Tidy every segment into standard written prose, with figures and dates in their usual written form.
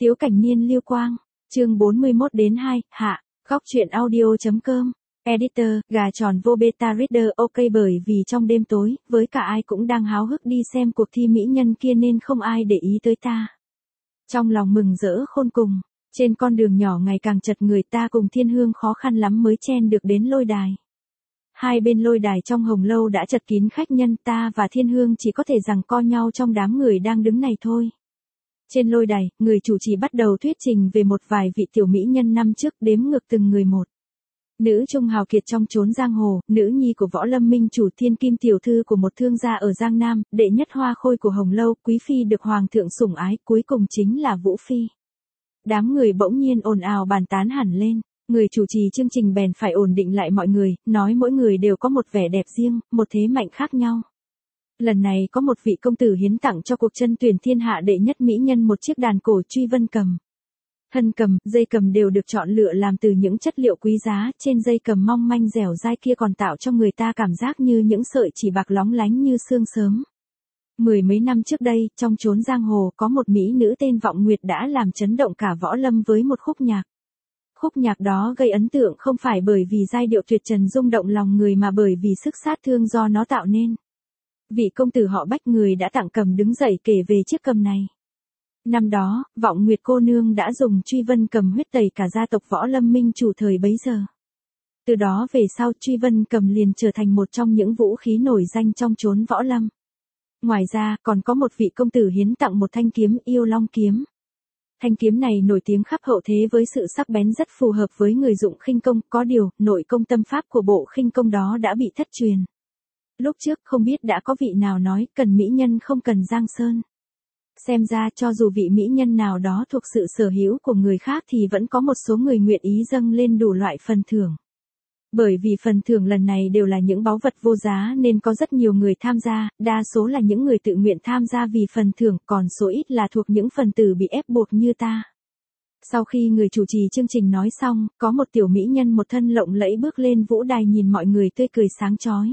Tiếu Cảnh Niên Lưu Quang, chương 41-2, hạ, góc truyện audio.com, editor, gà tròn vô beta reader ok bởi vì trong đêm tối, với cả ai cũng đang háo hức đi xem cuộc thi mỹ nhân kia nên không ai để ý tới ta. Trong lòng mừng rỡ khôn cùng, trên con đường nhỏ ngày càng chật người ta cùng Thiên Hương khó khăn lắm mới chen được đến lôi đài. Hai bên lôi đài trong hồng lâu đã chật kín khách nhân, ta và Thiên Hương chỉ có thể giằng co nhau trong đám người đang đứng này thôi. Trên lôi đài, người chủ trì bắt đầu thuyết trình về một vài vị tiểu mỹ nhân năm trước, đếm ngược từng người một. Nữ trung hào kiệt trong chốn giang hồ, nữ nhi của võ lâm minh chủ, thiên kim tiểu thư của một thương gia ở Giang Nam, đệ nhất hoa khôi của hồng lâu, quý phi được hoàng thượng sủng ái, cuối cùng chính là Vũ Phi. Đám người bỗng nhiên ồn ào bàn tán hẳn lên. Người chủ trì chương trình bèn phải ổn định lại mọi người, nói mỗi người đều có một vẻ đẹp riêng, một thế mạnh khác nhau. Lần này có một vị công tử hiến tặng cho cuộc chân tuyển thiên hạ đệ nhất mỹ nhân một chiếc đàn cổ truy vân cầm. Thân cầm, dây cầm đều được chọn lựa làm từ những chất liệu quý giá, trên dây cầm mong manh dẻo dai kia còn tạo cho người ta cảm giác như những sợi chỉ bạc lóng lánh như sương sớm. Mười mấy năm trước đây, trong chốn giang hồ có một mỹ nữ tên Vọng Nguyệt đã làm chấn động cả võ lâm với một khúc nhạc. Khúc nhạc đó gây ấn tượng không phải bởi vì giai điệu tuyệt trần rung động lòng người mà bởi vì sức sát thương do nó tạo nên. Vị công tử họ Bách người đã tặng cầm đứng dậy kể về chiếc cầm này. Năm đó, Vọng Nguyệt cô nương đã dùng truy vân cầm huyết tẩy cả gia tộc võ lâm minh chủ thời bấy giờ. Từ đó về sau truy vân cầm liền trở thành một trong những vũ khí nổi danh trong chốn võ lâm. Ngoài ra, còn có một vị công tử hiến tặng một thanh kiếm Yêu Long kiếm. Thanh kiếm này nổi tiếng khắp hậu thế với sự sắc bén rất phù hợp với người dụng khinh công, có điều, nội công tâm pháp của bộ khinh công đó đã bị thất truyền. Lúc trước không biết đã có vị nào nói cần mỹ nhân không cần giang sơn. Xem ra cho dù vị mỹ nhân nào đó thuộc sự sở hữu của người khác thì vẫn có một số người nguyện ý dâng lên đủ loại phần thưởng. Bởi vì phần thưởng lần này đều là những báu vật vô giá nên có rất nhiều người tham gia, đa số là những người tự nguyện tham gia vì phần thưởng, còn số ít là thuộc những phần tử bị ép buộc như ta. Sau khi người chủ trì chương trình nói xong, có một tiểu mỹ nhân một thân lộng lẫy bước lên vũ đài nhìn mọi người tươi cười sáng chói.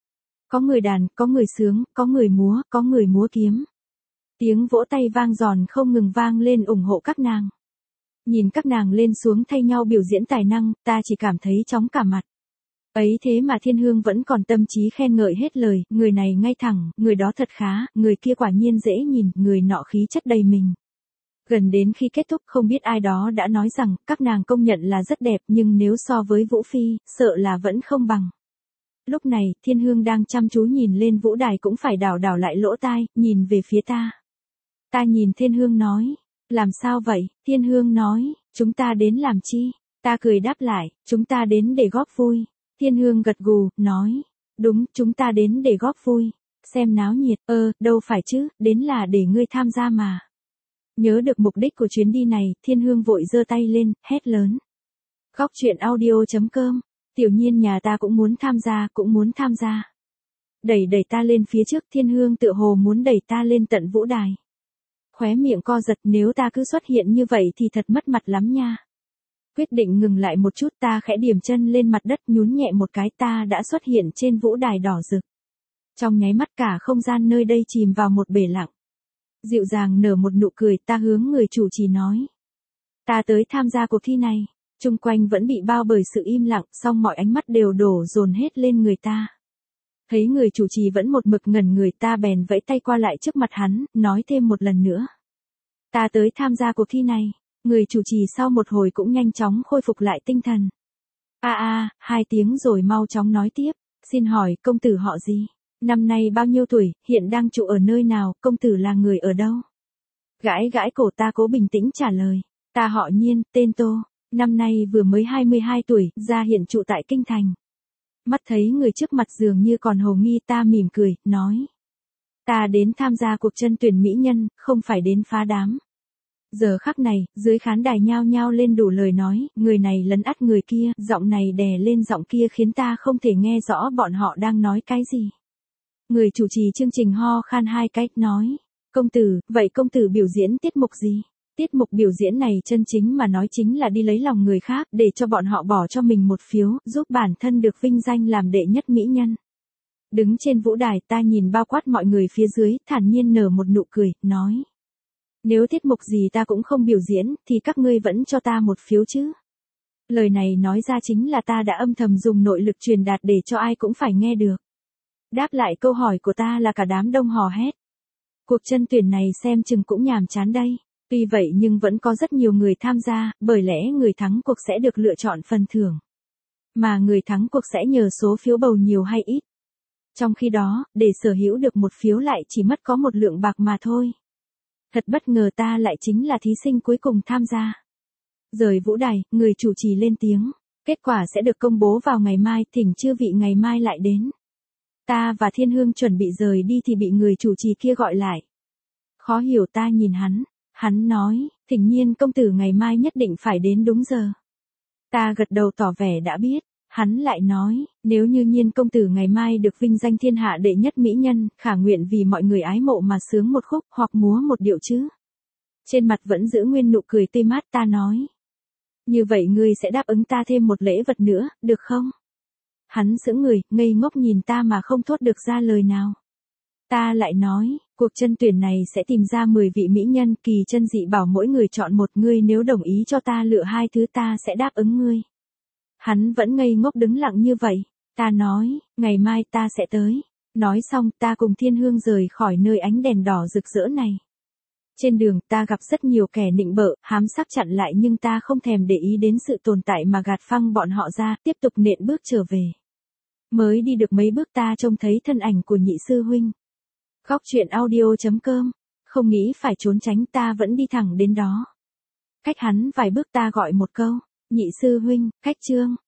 Có người đàn, có người sướng, có người múa, có người múa kiếm. Tiếng vỗ tay vang giòn không ngừng vang lên ủng hộ các nàng. Nhìn các nàng lên xuống thay nhau biểu diễn tài năng, ta chỉ cảm thấy chóng cả mặt. Ấy thế mà Thiên Hương vẫn còn tâm trí khen ngợi hết lời, người này ngay thẳng, người đó thật khá, người kia quả nhiên dễ nhìn, người nọ khí chất đầy mình. Gần đến khi kết thúc không biết ai đó đã nói rằng, các nàng công nhận là rất đẹp nhưng nếu so với Vũ Phi, sợ là vẫn không bằng. Lúc này, Thiên Hương đang chăm chú nhìn lên vũ đài cũng phải đảo đảo lại lỗ tai, nhìn về phía ta. Ta nhìn Thiên Hương nói, làm sao vậy? Thiên Hương nói, chúng ta đến làm chi? Ta cười đáp lại, chúng ta đến để góp vui. Thiên Hương gật gù, nói, đúng, chúng ta đến để góp vui. Xem náo nhiệt, đâu phải chứ, đến là để ngươi tham gia mà. Nhớ được mục đích của chuyến đi này, Thiên Hương vội giơ tay lên, hét lớn. Góc truyện audio.com, tiểu nhiên nhà ta cũng muốn tham gia. Đẩy ta lên phía trước, Thiên Hương tựa hồ muốn đẩy ta lên tận vũ đài. Khóe miệng co giật, nếu ta cứ xuất hiện như vậy thì thật mất mặt lắm nha. Quyết định ngừng lại một chút, ta khẽ điểm chân lên mặt đất nhún nhẹ một cái, ta đã xuất hiện trên vũ đài đỏ rực. Trong nháy mắt cả không gian nơi đây chìm vào một bể lặng. Dịu dàng nở một nụ cười, ta hướng người chủ trì nói. Ta tới tham gia cuộc thi này. Chung quanh vẫn bị bao bởi sự im lặng, song mọi ánh mắt đều đổ dồn hết lên người ta. Thấy người chủ trì vẫn một mực ngẩn người, ta bèn vẫy tay qua lại trước mặt hắn, nói thêm một lần nữa. Ta tới tham gia cuộc thi này. Người chủ trì sau một hồi cũng nhanh chóng khôi phục lại tinh thần. Hai tiếng rồi mau chóng nói tiếp. Xin hỏi, công tử họ gì? Năm nay bao nhiêu tuổi, hiện đang trụ ở nơi nào, công tử là người ở đâu? Gãi cổ ta cố bình tĩnh trả lời. Ta họ Nhiên, tên Tô. Năm nay vừa mới 22 tuổi, ra hiện trụ tại Kinh Thành. Mắt thấy người trước mặt dường như còn hồ nghi, ta mỉm cười, nói. Ta đến tham gia cuộc chân tuyển mỹ nhân, không phải đến phá đám. Giờ khắc này, dưới khán đài nhao nhao lên đủ lời nói, người này lấn át người kia, giọng này đè lên giọng kia khiến ta không thể nghe rõ bọn họ đang nói cái gì. Người chủ trì chương trình ho khan hai cái, nói. Công tử, vậy công tử biểu diễn tiết mục gì? Tiết mục biểu diễn này chân chính mà nói chính là đi lấy lòng người khác, để cho bọn họ bỏ cho mình một phiếu, giúp bản thân được vinh danh làm đệ nhất mỹ nhân. Đứng trên vũ đài ta nhìn bao quát mọi người phía dưới, thản nhiên nở một nụ cười, nói. Nếu tiết mục gì ta cũng không biểu diễn, thì các ngươi vẫn cho ta một phiếu chứ. Lời này nói ra chính là ta đã âm thầm dùng nội lực truyền đạt để cho ai cũng phải nghe được. Đáp lại câu hỏi của ta là cả đám đông hò hét. Cuộc chân tuyển này xem chừng cũng nhàm chán đây. Tuy vậy nhưng vẫn có rất nhiều người tham gia, bởi lẽ người thắng cuộc sẽ được lựa chọn phần thưởng. Mà người thắng cuộc sẽ nhờ số phiếu bầu nhiều hay ít. Trong khi đó, để sở hữu được một phiếu lại chỉ mất có một lượng bạc mà thôi. Thật bất ngờ ta lại chính là thí sinh cuối cùng tham gia. Rời vũ đài, người chủ trì lên tiếng. Kết quả sẽ được công bố vào ngày mai, thỉnh chư vị ngày mai lại đến. Ta và Thiên Hương chuẩn bị rời đi thì bị người chủ trì kia gọi lại. Khó hiểu ta nhìn hắn. Hắn nói, thỉnh Nhiên công tử ngày mai nhất định phải đến đúng giờ. Ta gật đầu tỏ vẻ đã biết. Hắn lại nói, nếu như Nhiên công tử ngày mai được vinh danh thiên hạ đệ nhất mỹ nhân, khả nguyện vì mọi người ái mộ mà sướng một khúc hoặc múa một điệu chứ. Trên mặt vẫn giữ nguyên nụ cười tươi mát, ta nói. Như vậy ngươi sẽ đáp ứng ta thêm một lễ vật nữa, được không? Hắn sững người, ngây ngốc nhìn ta mà không thốt được ra lời nào. Ta lại nói, cuộc chân tuyển này sẽ tìm ra 10 vị mỹ nhân, kỳ chân dị bảo mỗi người chọn một, ngươi nếu đồng ý cho ta lựa 2 thứ ta sẽ đáp ứng ngươi. Hắn vẫn ngây ngốc đứng lặng như vậy. Ta nói, ngày mai ta sẽ tới. Nói xong ta cùng Thiên Hương rời khỏi nơi ánh đèn đỏ rực rỡ này. Trên đường ta gặp rất nhiều kẻ nịnh bợ, hám sắp chặn lại nhưng ta không thèm để ý đến sự tồn tại mà gạt phăng bọn họ ra, tiếp tục nện bước trở về. Mới đi được mấy bước ta trông thấy thân ảnh của nhị sư huynh. Góc truyện audio.com. Không nghĩ phải trốn tránh ta vẫn đi thẳng đến đó. Cách hắn vài bước ta gọi một câu. Nhị sư huynh, khách trương.